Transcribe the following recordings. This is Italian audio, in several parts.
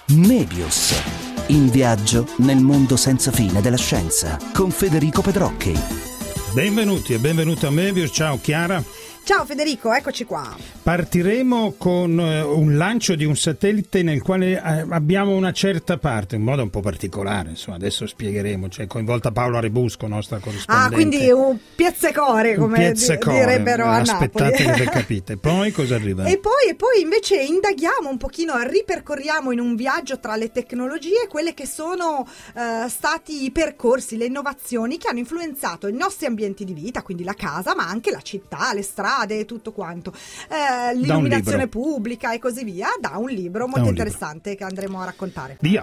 Mebius. In viaggio nel mondo senza fine della scienza con Federico Pedrocchi. Benvenuti e benvenuto a Mebius. Ciao Chiara. Ciao Federico, eccoci qua. Partiremo con un lancio di un satellite nel quale abbiamo una certa parte, in modo un po' particolare, insomma, adesso spiegheremo, c'è coinvolta Paola Rebusco, nostra corrispondente. Ah, quindi un pizzecore, come direbbero a Napoli. Aspettate che le capite. Poi cosa arriva? E poi invece indaghiamo un pochino, ripercorriamo in un viaggio tra le tecnologie quelle che sono stati i percorsi, le innovazioni che hanno influenzato i nostri ambienti di vita, quindi la casa, ma anche la città, le strade, tutto quanto, l'illuminazione pubblica e così via, da un libro molto interessante che andremo a raccontare. Via.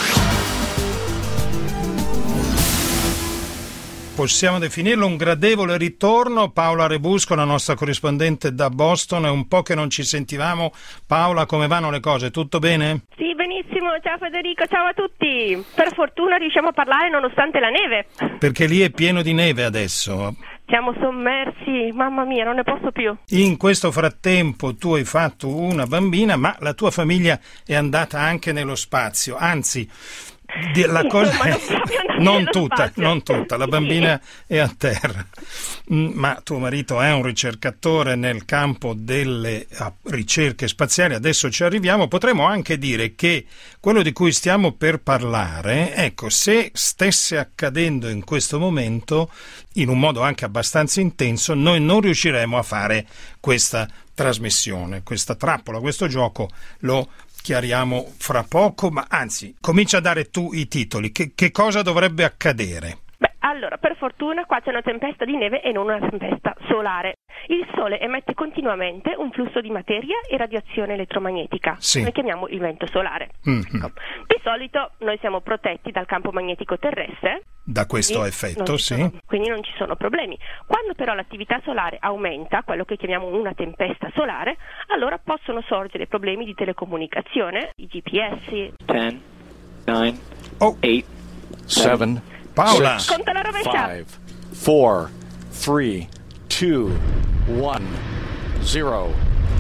Possiamo definirlo un gradevole ritorno. Paola Rebusco, la nostra corrispondente da Boston, è un po' che non ci sentivamo. Paola, come vanno le cose? Tutto bene? Sì, benissimo. Ciao Federico, ciao a tutti. Per fortuna riusciamo a parlare nonostante la neve. Perché lì è pieno di neve adesso. Siamo sommersi, mamma mia, non ne posso più. In questo frattempo tu hai fatto una bambina, ma la tua famiglia è andata anche nello spazio, anzi la cosa non tutta, la bambina è a terra, ma tuo marito è un ricercatore nel campo delle ricerche spaziali, adesso ci arriviamo. Potremmo anche dire che quello di cui stiamo per parlare, ecco, se stesse accadendo in questo momento in un modo anche abbastanza intenso, noi non riusciremo a fare questa trasmissione, questa trappola, questo gioco lo chiariamo fra poco, ma anzi, comincia a dare tu i titoli. Che cosa dovrebbe accadere? Beh, allora, per fortuna qua c'è una tempesta di neve e non una tempesta solare. Il Sole emette continuamente un flusso di materia e radiazione elettromagnetica. Sì. Noi chiamiamo il vento solare. Ecco. Di solito noi siamo protetti dal campo magnetico terrestre. Da questo effetto, sì. Quindi non ci sono problemi. Quando però l'attività solare aumenta, quello che chiamiamo una tempesta solare, allora possono sorgere problemi di telecomunicazione, i GPS. 10, 9, 8, 7, Paola. Conta la rovescia. 5, 4, 3, 2, 1, 0.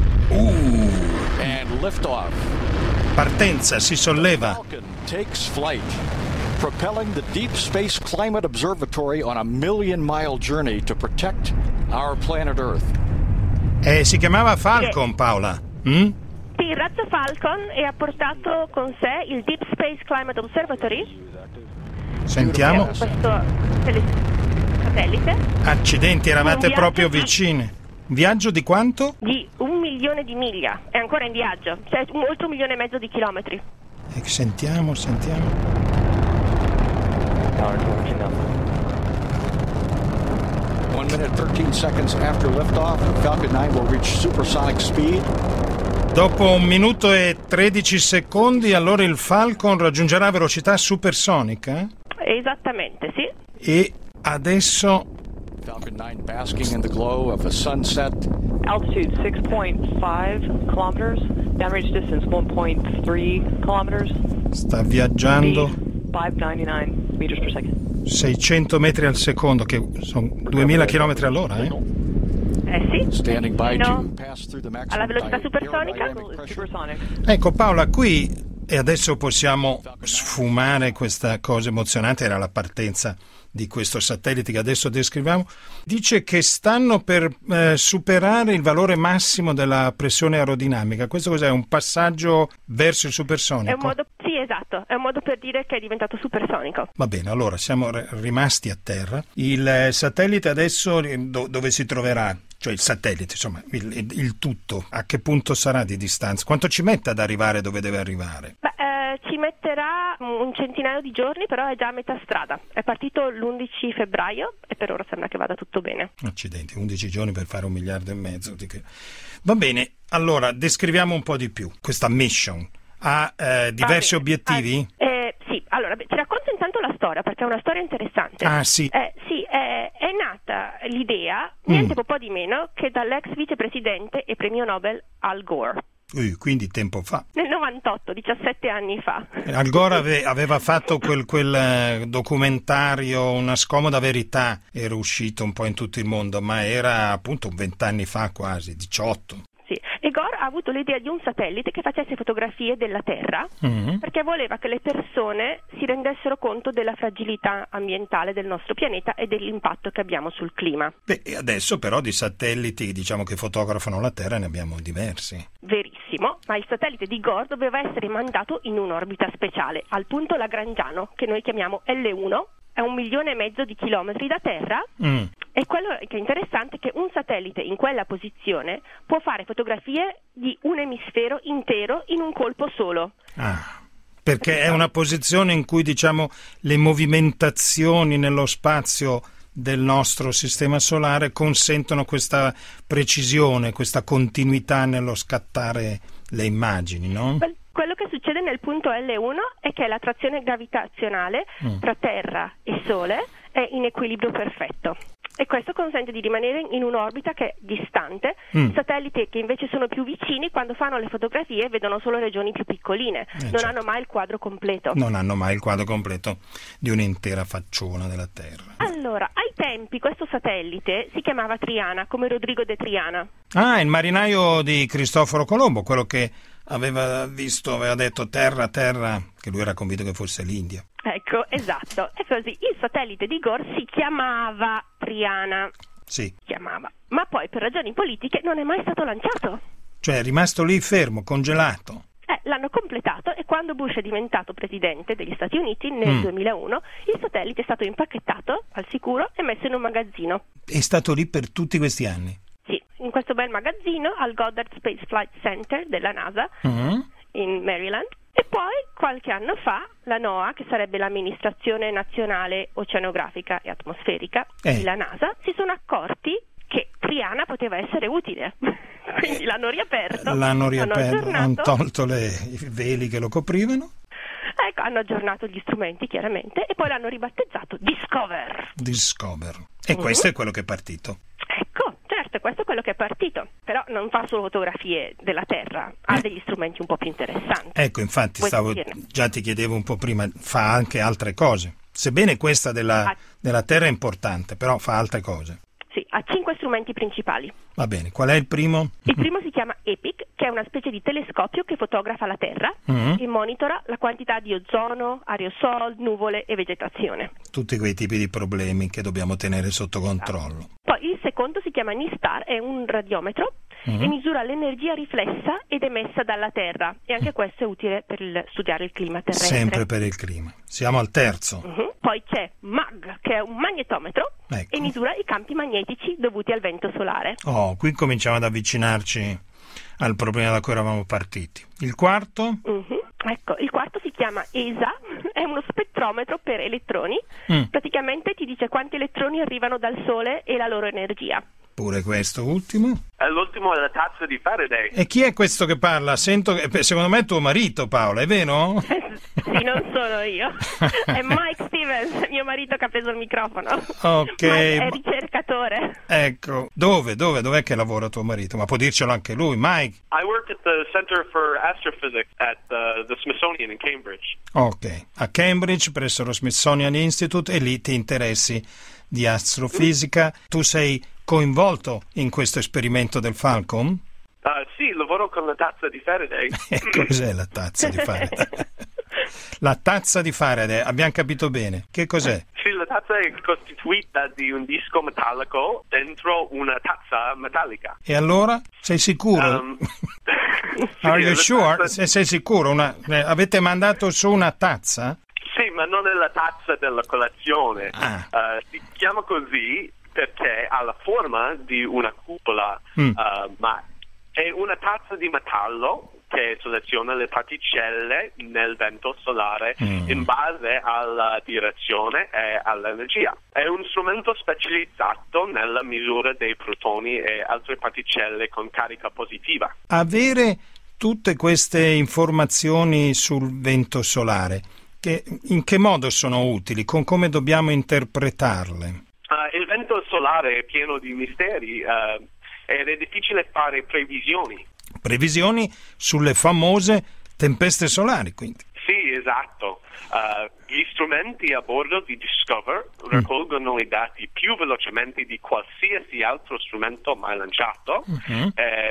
And liftoff. Partenza, si solleva. Falcon takes flight, propelling the Deep Space Climate Observatory on a 1,000,000-mile journey to protect our planet Earth. Si chiamava Falcon, Paola. Sì, il razzo Falcon e ha portato con sé il Deep Space Climate Observatory. Sentiamo. Questo satellite. Accidenti, eravate proprio vicine. Viaggio di quanto? Di 1.000.000 di miglia. È ancora in viaggio. Cioè oltre 1,5 milioni di chilometri. Sentiamo. 1 minute 13 seconds after liftoff, Falcon 9 will reach supersonic speed. Dopo 1 minuto e 13 secondi, allora il Falcon raggiungerà velocità supersonica? Esattamente, sì. E adesso Falcon 9 basking in the glow of a sunset. Altitude 6.5 kilometers. Downrange distance 1.3 kilometers. sta viaggiando 599 meters per second. 600 metri al secondo, che sono 2000 km all'ora, Sì. Standing by No. to pass through the maximum Alla velocità di- supersonica. aerodynamic pressure. Supersonic. Ecco Paola, qui, e adesso possiamo sfumare questa cosa emozionante, era la partenza di questo satellite che adesso descriviamo, dice che stanno per superare il valore massimo della pressione aerodinamica. Questo cos'è? Un passaggio verso il supersonico? È un modo, sì, esatto, è un modo per dire che è diventato supersonico. Va bene, allora siamo rimasti a terra. Il satellite adesso dove si troverà? Cioè il satellite, insomma, il tutto, a che punto sarà di distanza? Quanto ci mette ad arrivare dove deve arrivare? Beh, ci metterà un centinaio di giorni, però è già a metà strada. È partito l'11 febbraio e per ora sembra che vada tutto bene. Accidenti, 11 giorni per fare 1,5 miliardi. Va bene, allora descriviamo un po' di più questa mission. Ha diversi obiettivi? Sì, allora ci racconto intanto la storia, perché è una storia interessante. Ah, sì. Sì, è nata l'idea, niente po' di meno, che dall'ex vicepresidente e premio Nobel Al Gore. Quindi tempo fa. Nel 98, 17 anni fa. Al Gore aveva fatto quel documentario Una scomoda verità, era uscito un po' in tutto il mondo, ma era appunto 20 anni fa quasi, 18. Sì, e Gore ha avuto l'idea di un satellite che facesse fotografie della Terra, perché voleva che le persone si rendessero conto della fragilità ambientale del nostro pianeta e dell'impatto che abbiamo sul clima. Beh, adesso però di satelliti, diciamo, che fotografano la Terra ne abbiamo diversi. Verissimo, ma il satellite di Gore doveva essere mandato in un'orbita speciale, al punto Lagrangiano, che noi chiamiamo L1, è 1,5 milioni di chilometri da Terra. E quello che è interessante è che un satellite in quella posizione può fare fotografie di un emisfero intero in un colpo solo. Perché è una posizione in cui, diciamo, le movimentazioni nello spazio del nostro sistema solare consentono questa precisione, questa continuità nello scattare le immagini, no? Quello che succede nel punto L1 è che l'attrazione gravitazionale tra Terra e Sole è in equilibrio perfetto. E questo consente di rimanere in un'orbita che è distante. I satelliti che invece sono più vicini, quando fanno le fotografie, vedono solo regioni più piccoline, non hanno mai il quadro completo. Non hanno mai il quadro completo di un'intera facciona della Terra. Allora, ai tempi questo satellite si chiamava Triana, come Rodrigo de Triana. Il marinaio di Cristoforo Colombo, quello che aveva detto terra, che lui era convinto che fosse l'India. Ecco, esatto, è così. Il satellite di Gore si chiamava Triana. Sì. Ma poi per ragioni politiche non è mai stato lanciato. Cioè è rimasto lì fermo, congelato. L'hanno completato e quando Bush è diventato presidente degli Stati Uniti nel 2001, il satellite è stato impacchettato al sicuro e messo in un magazzino. È stato lì per tutti questi anni? Sì, in questo bel magazzino al Goddard Space Flight Center della NASA in Maryland. E poi qualche anno fa la NOAA, che sarebbe l'amministrazione nazionale oceanografica e atmosferica della NASA, si sono accorti che Triana poteva essere utile. Quindi l'hanno riaperto, hanno tolto i veli che lo coprivano. Ecco, hanno aggiornato gli strumenti chiaramente e poi l'hanno ribattezzato Discover. E questo è quello che è partito. Ecco, certo, questo è quello che è partito, però non fa solo fotografie della Terra, ha degli strumenti un po' più interessanti. Ecco, infatti già ti chiedevo un po' prima, fa anche altre cose. Sebbene questa della Terra è importante, però fa altre cose. Sì, ha 5 strumenti principali. Va bene, qual è il primo? Il primo si chiama EPIC, che è una specie di telescopio che fotografa la Terra e monitora la quantità di ozono, aerosol, nuvole e vegetazione. Tutti quei tipi di problemi che dobbiamo tenere sotto controllo. Poi il secondo si chiama NISTAR, è un radiometro e misura l'energia riflessa ed emessa dalla Terra, e anche questo è utile per studiare il clima terrestre. Sempre per il clima. Siamo al terzo. Poi c'è MAG, che è un magnetometro e misura i campi magnetici dovuti al vento solare. Qui cominciamo ad avvicinarci al problema da cui eravamo partiti. Il quarto? Ecco, il quarto si chiama ESA, è uno spettrometro per elettroni. Praticamente ti dice quanti elettroni arrivano dal Sole e la loro energia. Pure questo ultimo? L'ultimo è la tazza di Faraday. E chi è questo che parla? Sento che secondo me è tuo marito, Paola, è vero? Sì, non sono io. È Mike Stevens, mio marito, che ha preso il microfono. Ok. Mike è ricercatore. Ecco. Dov'è che lavora tuo marito? Ma può dircelo anche lui, Mike? I work at the Center for Astrophysics at the Smithsonian in Cambridge. Ok. A Cambridge, presso lo Smithsonian Institute, e lì ti interessi di astrofisica. Tu sei coinvolto in questo esperimento del Falcon? Sì, lavoro con la tazza di Faraday. Cos'è la tazza di Faraday? La tazza di Faraday, abbiamo capito bene. Che cos'è? Sì, la tazza è costituita di un disco metallico dentro una tazza metallica. E allora? Sei sicuro? Are you sure? Sei sicuro? Avete mandato su una tazza? Sì, ma non è la tazza della colazione. Si chiama così perché ha la forma di una cupola, ma è una tazza di metallo che seleziona le particelle nel vento solare in base alla direzione e all'energia. È un strumento specializzato nella misura dei protoni e altre particelle con carica positiva. Avere tutte queste informazioni sul vento solare, in che modo sono utili? Come dobbiamo interpretarle? Il vento solare è pieno di misteri ed è difficile fare previsioni. Previsioni sulle famose tempeste solari, quindi. Sì, esatto. Gli strumenti a bordo di Discover raccolgono i dati più velocemente di qualsiasi altro strumento mai lanciato.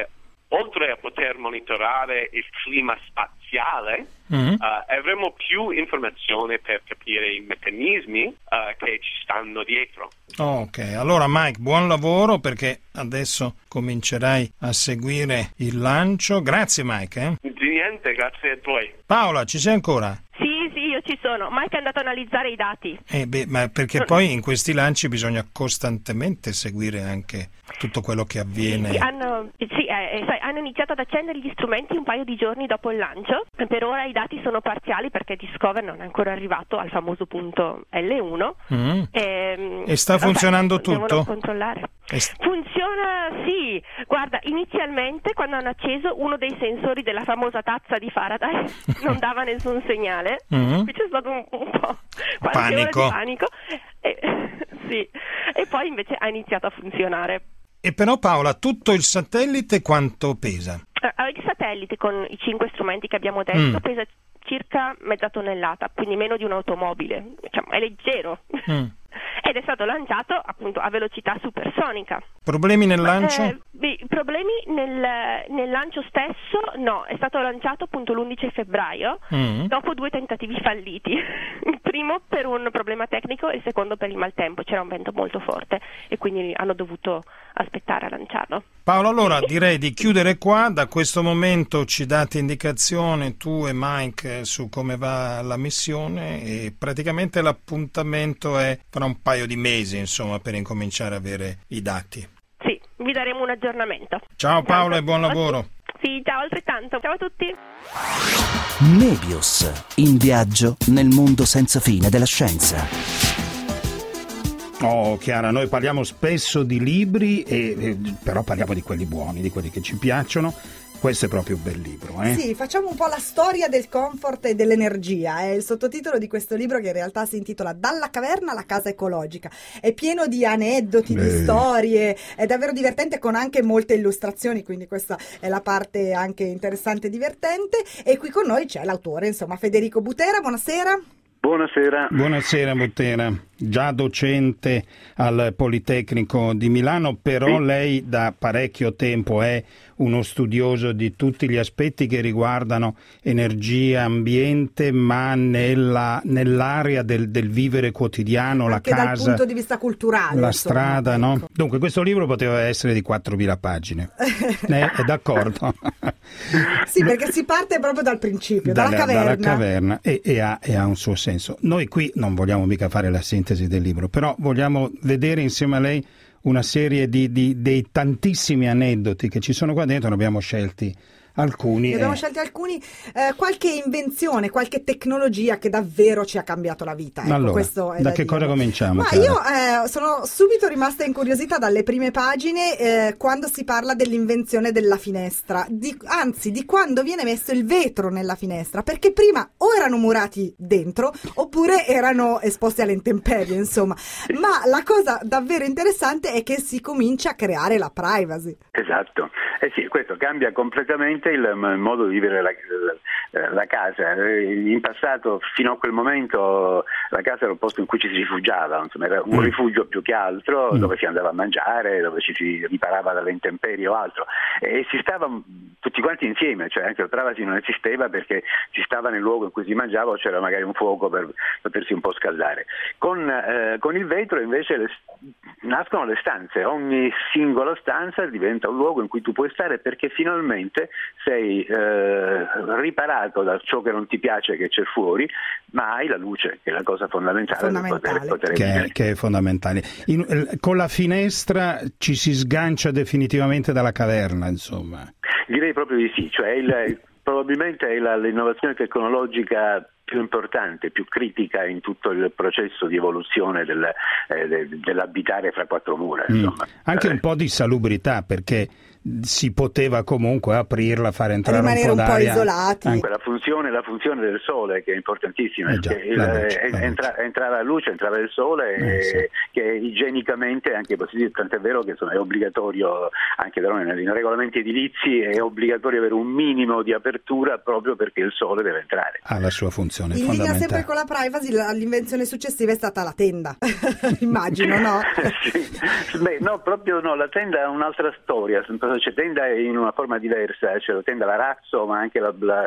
oltre a poter monitorare il clima spaziale, avremo più informazione per capire i meccanismi che ci stanno dietro. Ok, allora Mike, buon lavoro, perché adesso comincerai a seguire il lancio. Grazie Mike. Di niente, grazie a voi. Paola, ci sei ancora? Sì, io ci sono. Mike è andato a analizzare i dati. Ma perché poi in questi lanci bisogna costantemente seguire anche tutto quello che avviene. Hanno iniziato ad accendere gli strumenti un paio di giorni dopo il lancio. Per ora i dati sono parziali perché Discover non è ancora arrivato al famoso punto L1. E sta funzionando tutto? Devono controllare. Funziona, sì. Guarda, inizialmente quando hanno acceso uno dei sensori della famosa tazza di Faraday non dava nessun segnale. Qui c'è stato un po' qualche ora di panico. Sì. E poi invece ha iniziato a funzionare. E però Paola, tutto il satellite quanto pesa? Il satellite con i 5 strumenti che abbiamo detto pesa circa mezza tonnellata, quindi meno di un'automobile, diciamo, è leggero. Ed è stato lanciato appunto a velocità supersonica. Problemi nel lancio? Problemi nel lancio stesso no, è stato lanciato appunto l'11 febbraio dopo 2 tentativi falliti. Il primo per un problema tecnico e il secondo per il maltempo, c'era un vento molto forte e quindi hanno dovuto aspettare a lanciarlo. Paolo, allora direi di chiudere qua. Da questo momento ci date indicazione tu e Mike su come va la missione e praticamente l'appuntamento è fra un paio di mesi, insomma, per incominciare a avere i dati. Sì, vi daremo un aggiornamento. Ciao Paola e buon lavoro. Sì, ciao altrettanto. Ciao a tutti. Nebius, in viaggio nel mondo senza fine della scienza. Oh Chiara, noi parliamo spesso di libri, però parliamo di quelli buoni, di quelli che ci piacciono. Questo è proprio un bel libro, Sì, facciamo un po' la storia del comfort e dell'energia. È il sottotitolo di questo libro che in realtà si intitola Dalla caverna alla casa ecologica. È pieno di aneddoti, di storie, è davvero divertente con anche molte illustrazioni, quindi questa è la parte anche interessante e divertente. E qui con noi c'è l'autore, insomma, Federico Butera. Buonasera. Buonasera. Buonasera Butera, già docente al Politecnico di Milano, però lei da parecchio tempo è uno studioso di tutti gli aspetti che riguardano energia, ambiente, ma nell'area del vivere quotidiano, anche la casa, dal punto di vista culturale, la insomma, strada, ecco. No? Dunque questo libro poteva essere di 4.000 pagine, è d'accordo? Sì, perché si parte proprio dal principio, dalla caverna e ha un suo senso. Noi qui non vogliamo mica fare la sintesi del libro, però vogliamo vedere insieme a lei una serie dei tantissimi aneddoti che ci sono qua dentro. Ne abbiamo scelti alcuni. Qualche invenzione, qualche tecnologia che davvero ci ha cambiato la vita. Ecco, allora, questo è da che cosa cominciamo? Ma io sono subito rimasta incuriosita dalle prime pagine quando si parla dell'invenzione della finestra, di quando viene messo il vetro nella finestra, perché prima o erano murati dentro oppure erano esposti alle intemperie, insomma. Ma la cosa davvero interessante è che si comincia a creare la privacy. Esatto, sì, questo cambia completamente il modo di vivere la casa. In passato, fino a quel momento, la casa era un posto in cui ci si rifugiava, insomma, era un rifugio più che altro, dove si andava a mangiare, dove ci si riparava dalle intemperie o altro, e si stava tutti quanti insieme, cioè anche la privacy non esisteva perché si stava nel luogo in cui si mangiava o c'era magari un fuoco per potersi un po' scaldare. Con il vetro invece nascono le stanze, ogni singola stanza diventa un luogo in cui tu puoi stare perché finalmente sei riparato da ciò che non ti piace che c'è fuori, ma hai la luce, che è la cosa fondamentale. Che è fondamentale. Con la finestra ci si sgancia definitivamente dalla caverna, insomma. Direi proprio di sì, cioè probabilmente è l'innovazione tecnologica più importante, più critica in tutto il processo di evoluzione dell'abitare fra quattro mura. Insomma. Anche un po' di salubrità, perché si poteva comunque aprirla, fare entrare rimanere un po' d'aria. Isolati. La funzione del sole, che è importantissima, entrava la luce, entrava il sole, sì. Che igienicamente anche possibile, tant'è vero che è obbligatorio anche da noi nei regolamenti edilizi, è obbligatorio avere un minimo di apertura proprio perché il sole deve entrare. Ha la sua funzione in fondamentale. linea sempre con la privacy, l'invenzione successiva è stata la tenda. Immagino, no? Sì. Beh, no, proprio no, la tenda è un'altra storia. c'è tenda in una forma diversa, cioè la tenda, l'arazzo, ma anche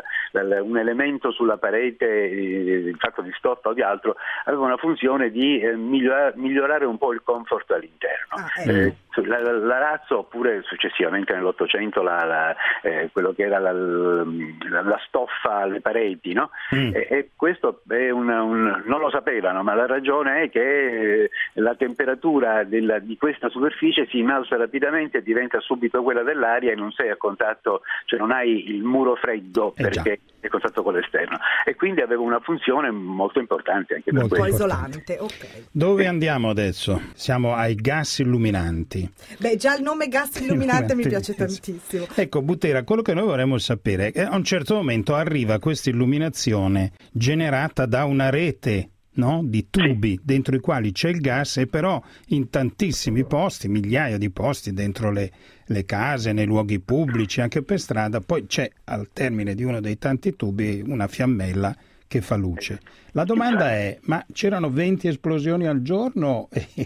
un elemento sulla parete fatto di stoffa o di altro, aveva una funzione di migliorare un po' il comfort all'interno. L'arazzo, oppure successivamente nell'Ottocento quello che era la stoffa alle pareti, no? E questo è non lo sapevano, ma la ragione è che la temperatura di questa superficie si innalza rapidamente e diventa subito quella dell'aria, e non sei a contatto, cioè non hai il muro freddo perché è a contatto con l'esterno, e quindi aveva una funzione molto importante anche per questo. Isolante, ok. Dove andiamo adesso? Siamo ai gas illuminanti. Beh, già il nome gas illuminante mi piace tantissimo. Ecco, Butera, quello che noi vorremmo sapere è che a un certo momento arriva questa illuminazione generata da una rete, no? Di tubi dentro i quali c'è il gas, e però in tantissimi posti, migliaia di posti dentro le case, nei luoghi pubblici, anche per strada, poi c'è al termine di uno dei tanti tubi una fiammella che fa luce. La domanda è, ma c'erano 20 esplosioni al giorno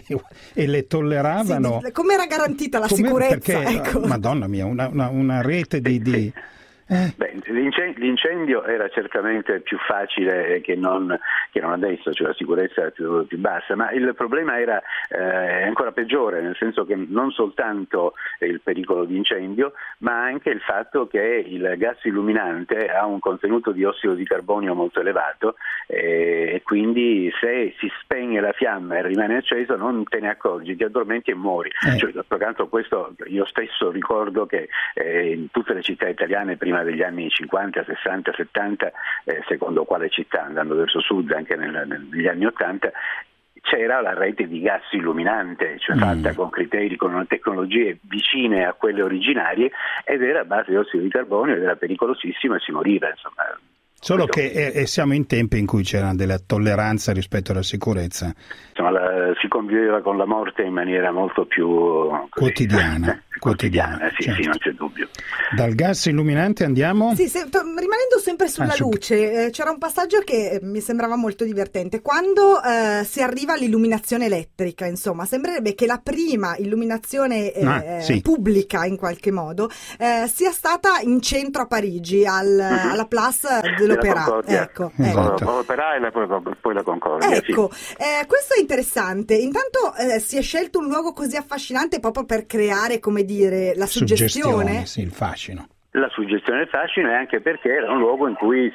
e le tolleravano? Sì, come era garantita la sicurezza? Perché, ecco. Madonna mia, una rete di... Beh, l'incendio era certamente più facile che non adesso, cioè la sicurezza era più bassa, ma il problema era ancora peggiore, nel senso che non soltanto il pericolo di incendio, ma anche il fatto che il gas illuminante ha un contenuto di ossido di carbonio molto elevato, e quindi se si spegne la fiamma e rimane acceso non te ne accorgi, ti addormenti e muori. Cioè, d'altro canto, questo io stesso ricordo che in tutte le città italiane prima degli anni 50, 60, 70, secondo quale città, andando verso sud anche negli anni 80, c'era la rete di gas illuminante, cioè fatta con criteri, con tecnologie vicine a quelle originarie, ed era a base di ossido di carbonio ed era pericolosissimo e si moriva, insomma. Solo che siamo in tempi in cui c'era della tolleranza rispetto alla sicurezza. Insomma, si conviveva con la morte in maniera molto più quotidiana. Sì, certo. Sì, non c'è dubbio. Dal gas illuminante andiamo? Sì, rimanendo sempre sulla luce, c'era un passaggio che mi sembrava molto divertente. Quando si arriva all'illuminazione elettrica, insomma, sembrerebbe che la prima illuminazione pubblica, in qualche modo, sia stata in centro a Parigi, alla Place dell'Opéra. Ecco. L'Opéra e poi la Concordia. Ecco, questo è interessante. Intanto si è scelto un luogo così affascinante proprio per creare, come dire, la suggestione. Sì, il fascino. La suggestione del fascino, e anche perché era un luogo in cui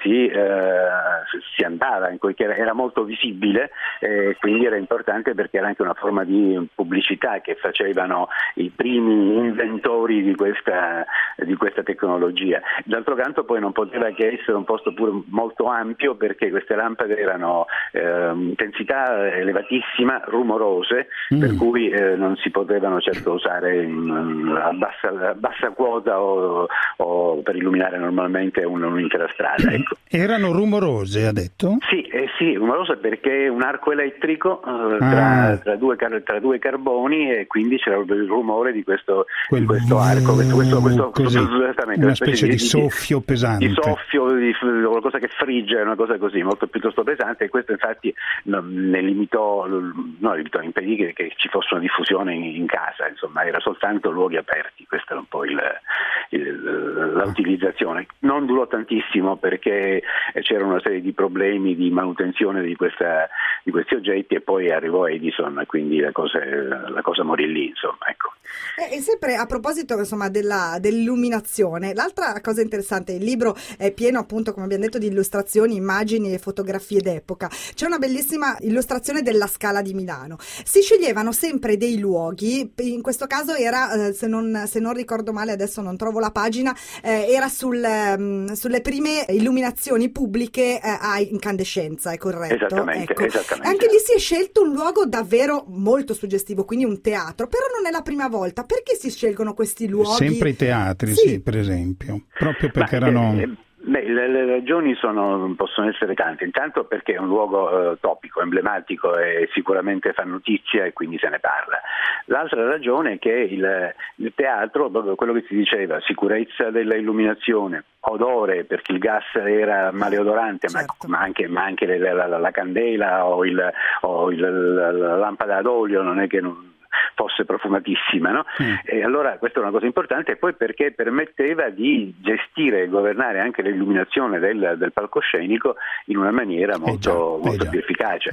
si andava, in cui era molto visibile, quindi era importante perché era anche una forma di pubblicità che facevano i primi inventori di questa tecnologia. D'altro canto poi non poteva che essere un posto pure molto ampio, perché queste lampade erano intensità elevatissima, rumorose, per cui non si potevano certo usare a bassa quota o per illuminare normalmente un'intera strada. Ecco. Erano rumorose, ha detto? Sì, rumorose perché un arco elettrico tra due carboni, e quindi c'era il rumore di questo arco, una specie di soffio pesante. Di soffio, di qualcosa che frigge, una cosa così, molto piuttosto pesante, e questo infatti impedì che ci fosse una diffusione in casa, insomma, era soltanto luoghi aperti, questo era un po' l'utilizzazione. Non durò tantissimo perché c'era una serie di problemi di manutenzione di questi oggetti, e poi arrivò Edison, quindi la cosa morì lì, insomma, ecco. E sempre a proposito, insomma, dell'illuminazione, l'altra cosa interessante, il libro è pieno, appunto, come abbiamo detto, di illustrazioni, immagini e fotografie d'epoca. C'è una bellissima illustrazione della Scala di Milano. Si sceglievano sempre dei luoghi, in questo caso era, se non ricordo male, adesso non trovo la pagina, era sulle prime illuminazioni pubbliche a incandescenza, è corretto? Esattamente, ecco. esattamente. Anche lì si è scelto un luogo davvero molto suggestivo, quindi un teatro, però non è la prima volta. Perché si scelgono questi luoghi? Sempre i teatri, sì, per esempio, proprio perché erano... le ragioni possono essere tante. Intanto perché è un luogo topico, emblematico, e sicuramente fa notizia e quindi se ne parla. L'altra ragione è che il teatro, proprio quello che si diceva, sicurezza della illuminazione, odore, perché il gas era maleodorante, certo. ma anche la candela o la lampada ad olio non è che fosse profumatissima, no? E allora questa è una cosa importante, e poi perché permetteva di gestire e governare anche l'illuminazione del palcoscenico in una maniera molto più efficace.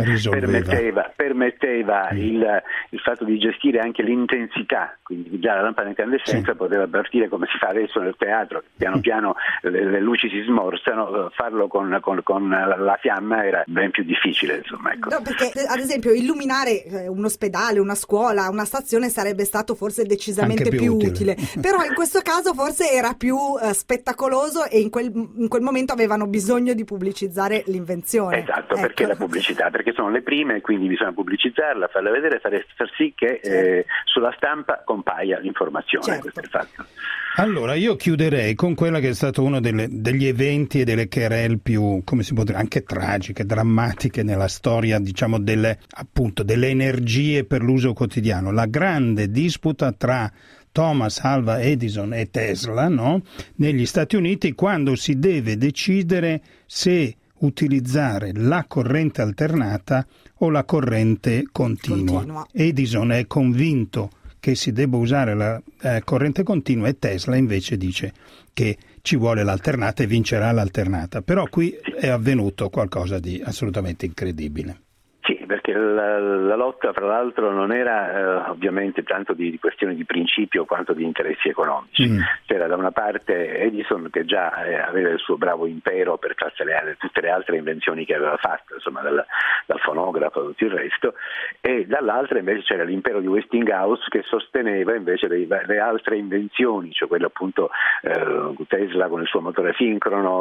Permetteva il fatto di gestire anche l'intensità, quindi già la lampada a incandescenza poteva partire come si fa adesso nel teatro, piano piano le luci si smorzano, farlo con la fiamma era ben più difficile, insomma, ecco. No, perché ad esempio illuminare un ospedale, una scuola, una stazione sarebbe stato forse decisamente più utile, però in questo caso forse era più spettacololos e in quel momento avevano bisogno di pubblicizzare l'invenzione. Esatto, ecco. Perché la pubblicità? Perché sono le prime, quindi bisogna pubblicizzarla, farla vedere, far sì che sulla stampa compaia l'informazione. Certo. Questo è il fatto. Allora, io chiuderei con quella che è stato uno degli eventi e delle querelle più, come si può dire, anche tragiche, drammatiche nella storia, diciamo, delle energie per l'uso quotidiano. La grande disputa tra Thomas Alva Edison e Tesla, no? Negli Stati Uniti, quando si deve decidere se utilizzare la corrente alternata o la corrente continua. Edison è convinto che si debba usare la corrente continua e Tesla invece dice che ci vuole l'alternata e vincerà l'alternata. Però qui è avvenuto qualcosa di assolutamente incredibile. Sì, perché la lotta, fra l'altro, non era ovviamente tanto di questioni di principio quanto di interessi economici. C'era da una parte Edison, che già aveva il suo bravo impero per tutte le altre invenzioni che aveva fatto, insomma dal fonografo e tutto il resto, e dall'altra invece c'era l'impero di Westinghouse, che sosteneva invece le altre invenzioni, cioè quella appunto Tesla con il suo motore sincrono,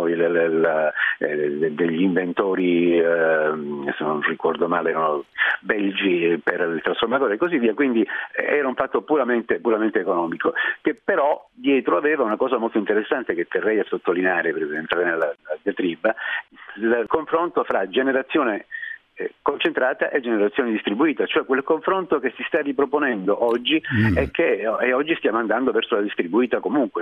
degli inventori, se non ricordo male, erano belgi per il trasformatore e così via, quindi era un fatto puramente economico, che però dietro aveva una cosa molto interessante che terrei a sottolineare per entrare nella diatriba: il confronto fra generazione concentrata e generazione distribuita, cioè quel confronto che si sta riproponendo oggi e oggi stiamo andando verso la distribuita comunque,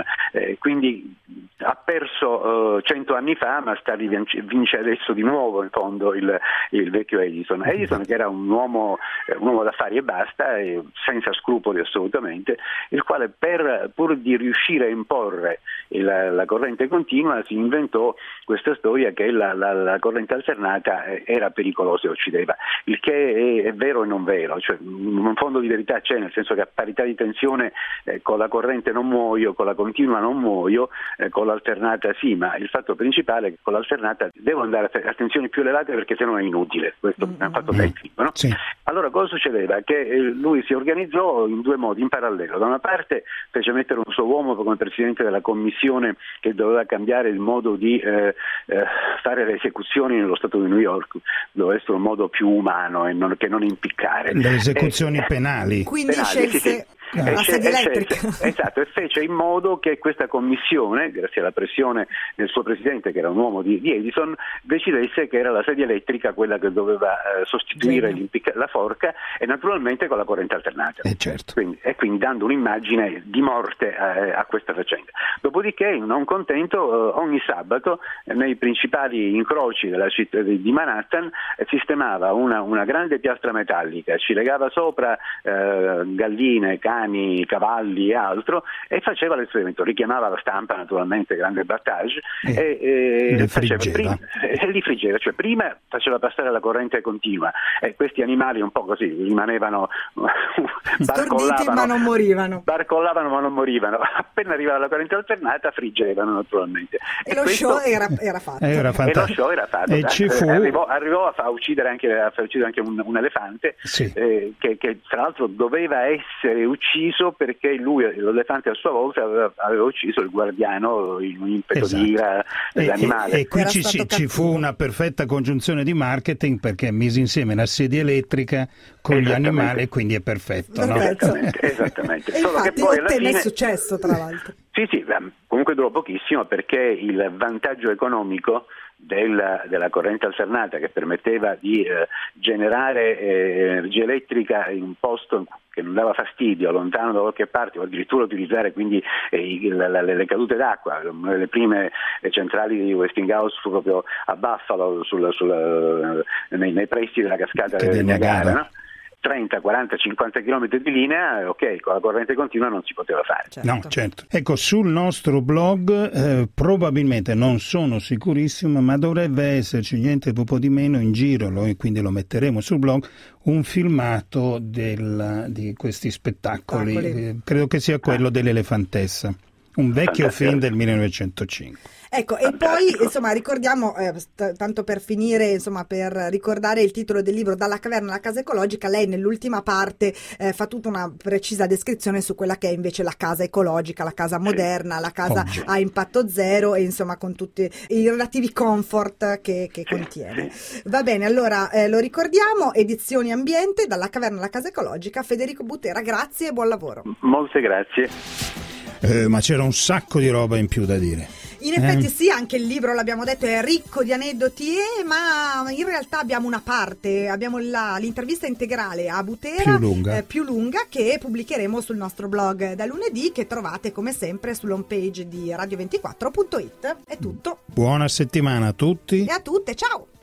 quindi ha perso 100 anni fa, ma vince adesso di nuovo in fondo il vecchio Edison, che era un uomo d'affari e basta, senza scrupoli assolutamente, il quale pur di riuscire a imporre la corrente continua si inventò questa storia che la corrente alternata era pericolosa e uccideva, il che è vero e non vero, cioè un fondo di verità c'è, nel senso che a parità di tensione con la corrente non muoio, con la continua non muoio, con l'alternata sì, ma il fatto principale è che con l'alternata devo andare a tensioni più elevate perché sennò è inutile, questo è un fatto tecnico, no? Sì. Allora cosa succedeva? Che lui si organizzò in due modi, in parallelo. Da una parte fece mettere un suo uomo come presidente della commissione che doveva cambiare il modo di fare le esecuzioni nello Stato di New York, doveva essere un modo più umano e che non impiccare. Le esecuzioni penali. Quindi scelse la sedia elettrica. Esatto, e fece in modo che questa commissione, grazie alla pressione del suo presidente che era un uomo di Edison, decidesse che era la sedia elettrica quella che doveva sostituire la forca, e naturalmente con la corrente alternata. Certo. Quindi dando un'immagine di morte a questa faccenda. Dopodiché, non contento, ogni sabato nei principali incroci della città di Manhattan sistemava una grande piastra metallica, ci legava sopra galline, cani, cavalli e altro, e faceva l'esperimento, richiamava la stampa naturalmente, grande battage, e li friggeva, cioè prima faceva passare la corrente continua e questi animali un po' così rimanevano storditi ma non morivano, appena arrivava la corrente alternata friggevano naturalmente, e lo show era fatto. E ci fu... arrivò a uccidere anche un elefante, che tra l'altro doveva essere ucciso perché l'elefante a sua volta aveva ucciso il guardiano in un impeto di ira dell'animale. E qui ci fu una perfetta congiunzione di marketing, perché mise insieme la sedia elettrica con gli animali, quindi è perfetto. No? Esattamente. E solo infatti che poi alla ottenne fine... successo, tra l'altro. Sì, comunque durò pochissimo, perché il vantaggio economico della corrente alternata, che permetteva di generare energia elettrica in un posto che non dava fastidio, lontano da qualche parte, o addirittura utilizzare quindi le cadute d'acqua. Una delle prime centrali di Westinghouse fu proprio a Buffalo, nei pressi della cascata del Niagara, no? 30, 40, 50 km di linea, ok, con la corrente continua non si poteva fare. Certo. No, certo. Ecco, sul nostro blog probabilmente, non sono sicurissimo, ma dovrebbe esserci niente poco di meno in giro, e quindi lo metteremo sul blog, un filmato di questi spettacoli. Credo che sia quello dell'elefantessa, un vecchio film del 1905. Ecco, e poi insomma ricordiamo, tanto per finire, insomma per ricordare il titolo del libro Dalla caverna alla casa ecologica, lei nell'ultima parte fa tutta una precisa descrizione su quella che è invece la casa ecologica, la casa moderna, la casa a impatto zero e insomma con tutti i relativi comfort che contiene. Va bene, allora lo ricordiamo, Edizioni Ambiente, Dalla caverna alla casa ecologica, Federico Butera, grazie e buon lavoro. Molte grazie. Ma c'era un sacco di roba in più da dire. In effetti sì, anche il libro, l'abbiamo detto, è ricco di aneddoti, ma in realtà abbiamo una parte, abbiamo l'intervista integrale a Butera, più lunga, che pubblicheremo sul nostro blog da lunedì, che trovate come sempre sull'home page di radio24.it. È tutto. Buona settimana a tutti. E a tutte, ciao!